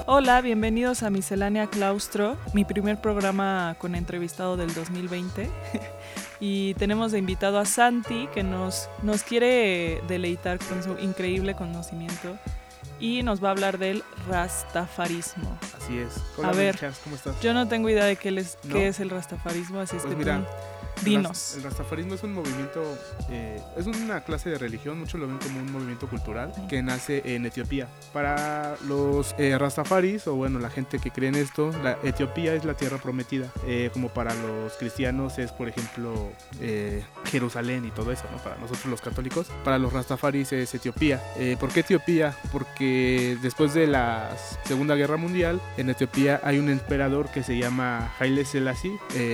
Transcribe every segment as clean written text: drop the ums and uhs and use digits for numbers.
Hola, bienvenidos a Miscelánea Claustro, mi primer programa con entrevistado del 2020. Y tenemos de invitado a Santi, que nos quiere deleitar con su increíble conocimiento y nos va a hablar del rastafarismo. Así es. Hola, a ver, Chas, ¿cómo estás? Yo no tengo idea de qué es el rastafarismo, así es pues que mira, dinos. El rastafarismo es un movimiento, es una clase de religión, muchos lo ven como un movimiento cultural que nace en Etiopía. Para los rastafaris, o bueno, la gente que cree en esto, la Etiopía es la tierra prometida. Como para los cristianos es, por ejemplo, Jerusalén y todo eso, ¿no? Para nosotros los católicos, para los rastafaris es Etiopía. ¿Por qué Etiopía? Porque después de la Segunda Guerra Mundial, en Etiopía hay un emperador que se llama Haile Selassie.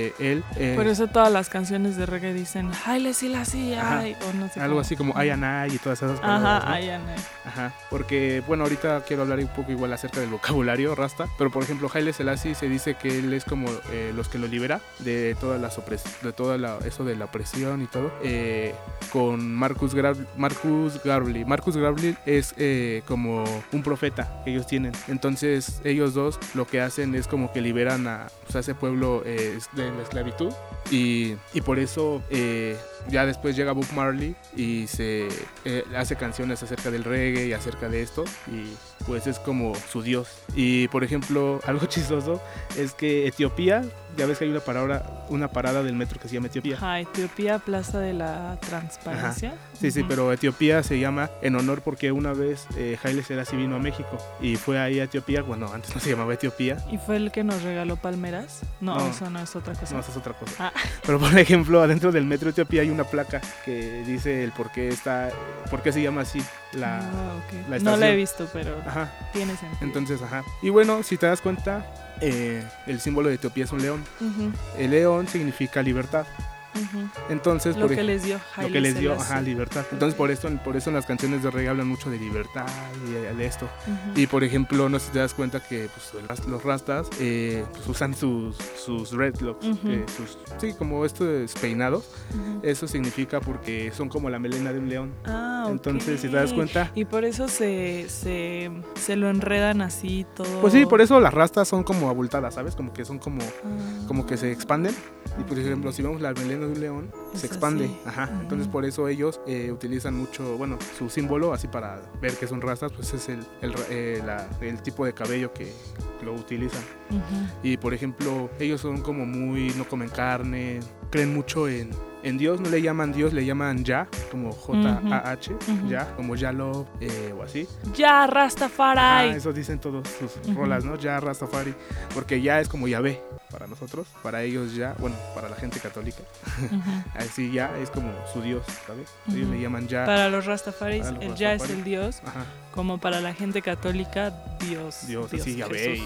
Por eso todas las canciones de reggae dicen Haile Selassie, o no sé algo cómo. así como Ayanay y todas esas palabras, Ajá, ¿no? Ayanay. Ajá, porque bueno, ahorita quiero hablar un poco igual acerca del vocabulario rasta, pero por ejemplo Haile Selassie se dice que él es como los que lo libera de todas las eso de la opresión y todo, con Marcus Garvey. Marcus Garvey es como un profeta que ellos tienen, entonces ellos dos lo que hacen es como que liberan a ese pueblo de la esclavitud. Y por eso ya después llega Bob Marley y se hace canciones acerca del reggae y acerca de esto, y pues es como su dios. Y por ejemplo, algo chistoso es que Etiopía, ya ves que hay una parada del metro que se llama Etiopía. Ajá, Etiopía, Plaza de la Transparencia. Ajá. Sí, pero Etiopía se llama en honor porque una vez Haile Selassie vino a México y fue ahí a Etiopía, bueno, antes no se llamaba Etiopía. ¿Y fue el que nos regaló palmeras? No, eso no es otra cosa. No, eso es otra cosa. Pero por ejemplo, adentro del metro Etiopía hay una placa que dice el por qué se llama así la estación. No la he visto, pero tiene sentido. Entonces, y bueno, si te das cuenta, el símbolo de Etiopía es un león. Uh-huh. El león significa libertad. Uh-huh. Entonces, lo que les dio libertad. Entonces por eso en las canciones de reggae hablan mucho de libertad y de esto. Uh-huh. Y por ejemplo, no sé si te das cuenta que pues, los rastas pues, usan sus dreadlocks, uh-huh. Como estos peinados. Uh-huh. Eso significa porque son como la melena de un león. Entonces, okay. Si te das cuenta. Y por eso se lo enredan así todo. Pues sí, por eso las rastas son como abultadas, ¿sabes? Como que son como que se expanden. Y por ejemplo, si vemos la melena de un león, se expande. Uh-huh. Entonces por eso ellos utilizan mucho, bueno, su símbolo, así para ver que son rastas, pues es el tipo de cabello que lo utilizan. Uh-huh. Y por ejemplo, ellos son como no comen carne, creen mucho en Dios, no le llaman Dios, le llaman Jah, como J-A-H, uh-huh. Jah, como Jah Love, o así. Jah Rastafari. Eso dicen todos sus rolas, ¿no? Jah Rastafari, porque Jah es como Yahvé para nosotros, para ellos Jah, bueno, para la gente católica, así Jah es como su Dios, ¿sabes? Ellos le llaman Jah. Para los Rastafaris, el Jah es el Dios, como para la gente católica, Dios así Yahvé.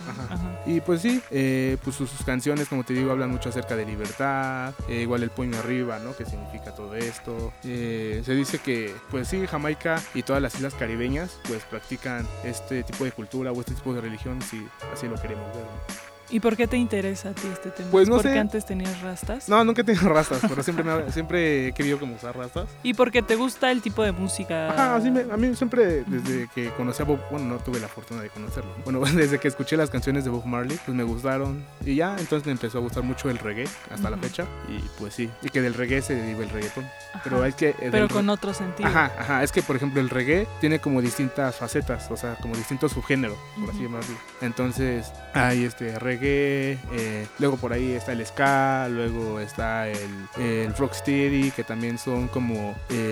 Y Y pues sí, pues sus canciones, como te digo, hablan mucho acerca de libertad, igual el puño arriba, ¿no? Que significa todo esto. Se dice que, pues sí, Jamaica y todas las islas caribeñas, pues practican este tipo de cultura o este tipo de religión, si así lo queremos ver, ¿no? ¿Y por qué te interesa a ti este tema? Pues no sé. ¿Por qué antes tenías rastas? No, nunca he tenido rastas, pero siempre he querido como usar rastas. ¿Y porque te gusta el tipo de música? A mí siempre, desde que conocí a Bob, bueno, no tuve la fortuna de conocerlo. Bueno, desde que escuché las canciones de Bob Marley, pues me gustaron. Y ya, entonces me empezó a gustar mucho el reggae hasta la fecha. Y pues sí, y que del reggae se deriva el reggaetón. Pero es que... Pero con otro sentido. Es que por ejemplo el reggae tiene como distintas facetas, o sea, como distintos subgéneros, por así llamarlo. Entonces hay reggae, luego por ahí está el ska, luego está el rocksteady, que también son como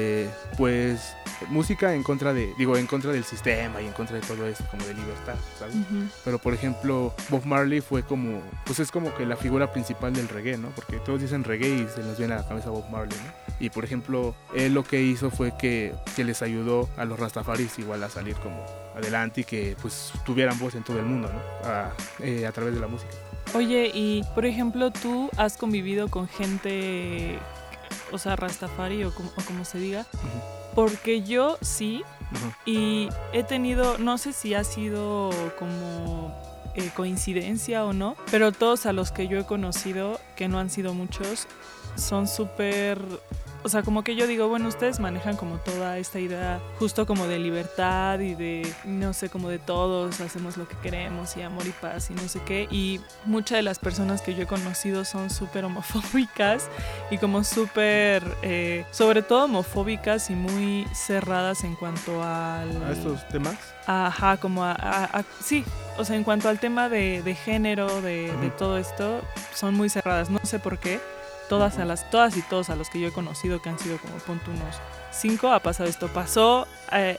pues música en contra del sistema y en contra de todo eso, como de libertad, ¿sabes? Pero por ejemplo Bob Marley fue como, pues es como que la figura principal del reggae, ¿no? Porque todos dicen reggae y se nos viene a la cabeza Bob Marley, ¿no? Y por ejemplo, él lo que hizo fue que les ayudó a los rastafaris igual a salir como adelante y que pues tuvieran voz en todo el mundo, ¿no? A través de la música. Oye, y por ejemplo, ¿tú has convivido con gente, o sea, rastafari o como se diga? Porque yo sí, y he tenido, no sé si ha sido como coincidencia o no, pero todos a los que yo he conocido, que no han sido muchos, son súper... o sea, como que yo digo, bueno, ustedes manejan como toda esta idea justo como de libertad y de, no sé, como de todos hacemos lo que queremos y amor y paz y no sé qué, y muchas de las personas que yo he conocido son súper homofóbicas y como súper, sobre todo homofóbicas y muy cerradas en cuanto ¿A estos temas? Ajá, como sí, o sea, en cuanto al tema de género, de todo esto, son muy cerradas, no sé por qué. Todas y todos a los que yo he conocido, que han sido como punto unos 5, ha pasado esto. Pasó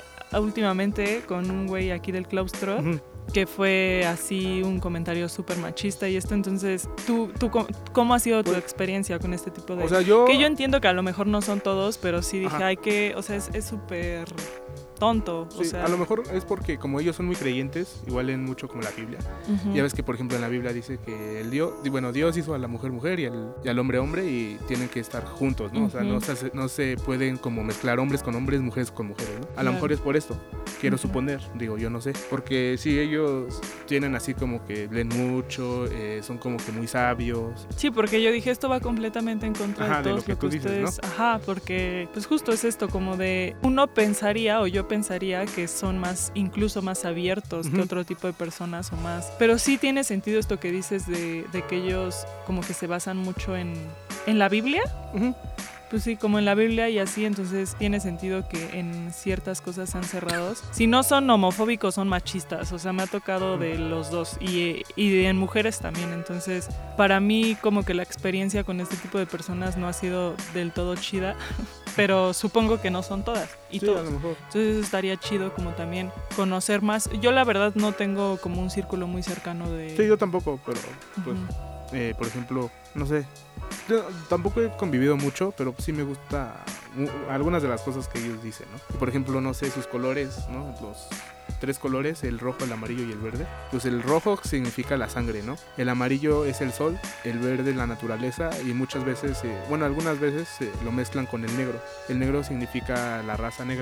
últimamente con un güey aquí del claustro, que fue así un comentario súper machista y esto. Entonces, ¿tú cómo ha sido tu experiencia con este tipo de...? O sea, que yo entiendo que a lo mejor no son todos, pero sí dije, o sea, es súper tonto. Sí, o sea, a lo mejor es porque como ellos son muy creyentes, igual leen mucho como la Biblia. Ya ves que, por ejemplo, en la Biblia dice que Dios hizo a la mujer mujer y al hombre hombre y tienen que estar juntos, ¿no? O sea, no se pueden como mezclar hombres con hombres, mujeres con mujeres, ¿no? A lo mejor es por esto, quiero suponer, digo, yo no sé. Porque sí, ellos tienen así como que leen mucho, son como que muy sabios. Sí, porque yo dije, esto va completamente en contra de todo lo que ustedes... Dices, ¿no? Ajá, porque pues justo es esto, como de... Uno pensaría, o yo pensaría que son incluso más abiertos que otro tipo de personas o más. Pero sí tiene sentido esto que dices de que ellos como que se basan mucho en la Biblia. Pues sí, como en la Biblia y así, entonces tiene sentido que en ciertas cosas sean cerrados. Si no son homofóbicos, son machistas, o sea, me ha tocado de los dos y en mujeres también, entonces para mí como que la experiencia con este tipo de personas no ha sido del todo chida, pero supongo que no son todas y todos. A lo mejor. Entonces eso estaría chido como también conocer más. Yo la verdad no tengo como un círculo muy cercano de... Sí, yo tampoco, pero pues, por ejemplo, no sé, yo tampoco he convivido mucho, pero sí me gusta algunas de las cosas que ellos dicen, ¿no? Y por ejemplo, no sé, sus colores, ¿no? Los 3 colores, el rojo, el amarillo y el verde. Pues el rojo significa la sangre, ¿no? El amarillo es el sol, el verde la naturaleza y muchas veces, algunas veces lo mezclan con el negro. El negro significa la raza negra.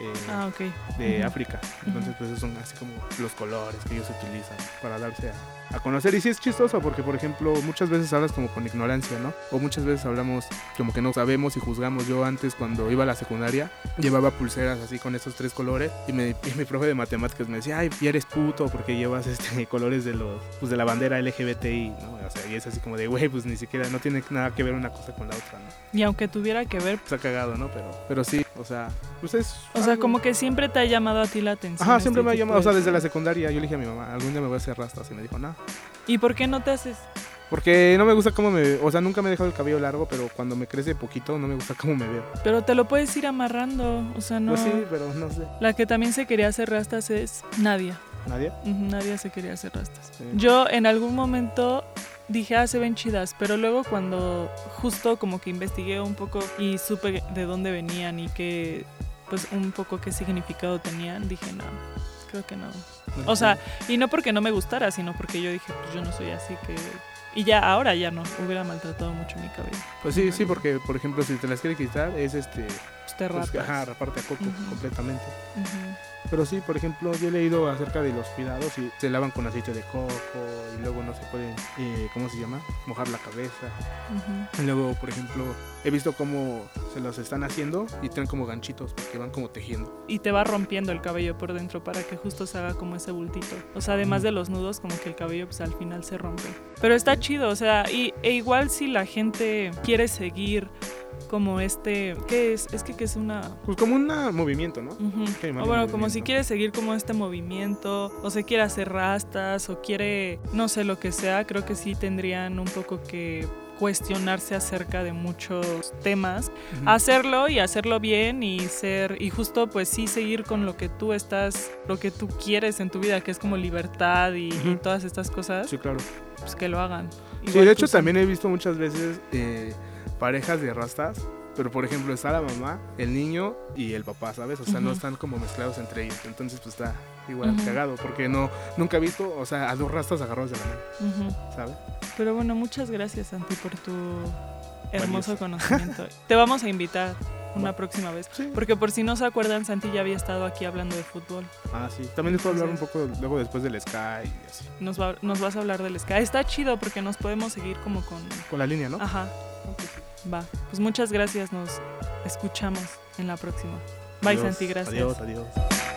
De África. Entonces pues esos son así como los colores que ellos utilizan para darse a conocer. Y sí es chistoso porque, por ejemplo, muchas veces hablas como con ignorancia, ¿no? O muchas veces hablamos como que no sabemos y juzgamos. Yo antes, cuando iba a la secundaria, llevaba pulseras así con esos 3 colores y mi profe de matemáticas me decía, ay, ya eres puto porque llevas colores de la bandera LGBTI, ¿no? O sea, y es así como de, güey, pues ni siquiera, no tiene nada que ver una cosa con la otra, ¿no? Y aunque tuviera que ver... Está cagado, ¿no? Pero sí, o sea, pues es... O sea, como que siempre te ha llamado a ti la atención. Ajá, siempre me ha llamado, o sea, desde la secundaria yo le dije a mi mamá, algún día me voy a hacer rastas y me dijo, no. ¿Y por qué no te haces? Porque no me gusta o sea, nunca me he dejado el cabello largo, pero cuando me crece poquito no me gusta cómo me veo. Pero te lo puedes ir amarrando, o sea, no... Pues sí, pero no sé. La que también se quería hacer rastas es Nadia. ¿Nadia? Nadia se quería hacer rastas. Sí. Yo en algún momento dije, se ven chidas, pero luego cuando justo como que investigué un poco y supe de dónde venían y que, pues un poco qué significado tenían, dije, no, creo que no. O sea, y no porque no me gustara, sino porque yo dije, pues yo no soy así que... Y ya, ahora ya no, hubiera maltratado mucho mi cabello. Pues sí, sí, porque, por ejemplo, si te las quiere quitar, es Pues te rapas. Raparte a coco completamente. Pero sí, por ejemplo, yo he leído acerca de los cuidados y se lavan con aceite de coco y luego no se pueden, ¿cómo se llama? Mojar la cabeza. Y luego, por ejemplo, he visto cómo se los están haciendo y tienen como ganchitos porque van como tejiendo. Y te va rompiendo el cabello por dentro para que justo se haga como ese bultito. O sea, además de los nudos, como que el cabello pues al final se rompe. Pero está chido, o sea, e igual si la gente quiere seguir como ¿qué es? Es que es una... Pues como un movimiento, ¿no? O bueno, como si quiere seguir como este movimiento, o se quiere hacer rastas, o quiere, no sé, lo que sea, creo que sí tendrían un poco que cuestionarse acerca de muchos temas, hacerlo y hacerlo bien y justo pues sí seguir con lo que tú quieres en tu vida, que es como libertad y todas estas cosas. Sí, claro. Pues que lo hagan. Igual sí, de hecho también he visto muchas veces parejas de rastas, pero por ejemplo está la mamá, el niño y el papá, ¿sabes? O sea, no están como mezclados entre ellos, entonces pues está igual cagado, porque nunca he visto, o sea, a 2 rastas agarrados de la mano, ¿sabes? Pero bueno, muchas gracias, Santi, por tu hermoso conocimiento. Te vamos a invitar una próxima vez, porque por si no se acuerdan, Santi ya había estado aquí hablando de fútbol. Ah, sí, también les puedo hablar un poco luego después del Sky y así. Nos vas a hablar del Sky, está chido porque nos podemos seguir como con la línea, ¿no? Ajá. Va, pues muchas gracias, nos escuchamos en la próxima. Bye, Adiós, Santi, gracias. Adiós.